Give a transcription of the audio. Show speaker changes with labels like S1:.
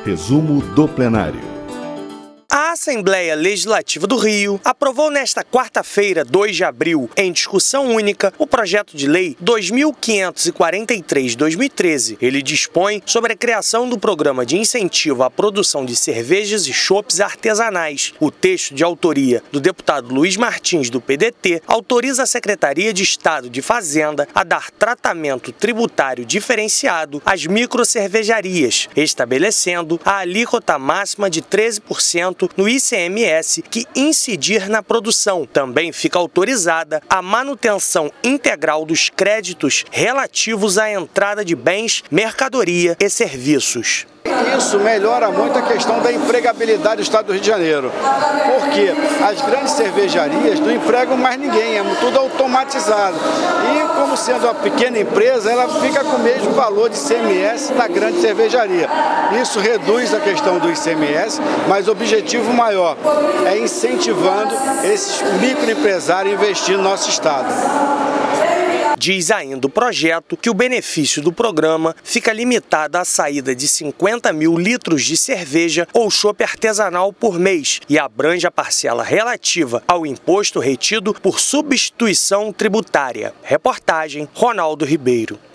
S1: Resumo do plenário.
S2: A Assembleia Legislativa do Rio aprovou nesta quarta-feira, 2 de abril, em discussão única, o projeto de lei 2543/2013. Ele dispõe sobre a criação do Programa de Incentivo à Produção de Cervejas e Chopes Artesanais. O texto, de autoria do deputado Luiz Martins, do PDT, autoriza a Secretaria de Estado de Fazenda a dar tratamento tributário diferenciado às microcervejarias, estabelecendo a alíquota máxima de 13% no ICMS que incidir na produção. Também fica autorizada a manutenção integral dos créditos relativos à entrada de bens, mercadoria e serviços.
S3: Isso melhora muito a questão da empregabilidade do Estado do Rio de Janeiro, porque as grandes cervejarias não empregam mais ninguém, é tudo automatizado. E como sendo uma pequena empresa, ela fica com o mesmo valor de ICMS da grande cervejaria. Isso reduz a questão do ICMS, mas o objetivo maior é incentivando esses microempresários a investir no nosso Estado.
S2: Diz ainda o projeto que o benefício do programa fica limitado à saída de 50 mil litros de cerveja ou chopp artesanal por mês e abrange a parcela relativa ao imposto retido por substituição tributária. Reportagem Ronaldo Ribeiro.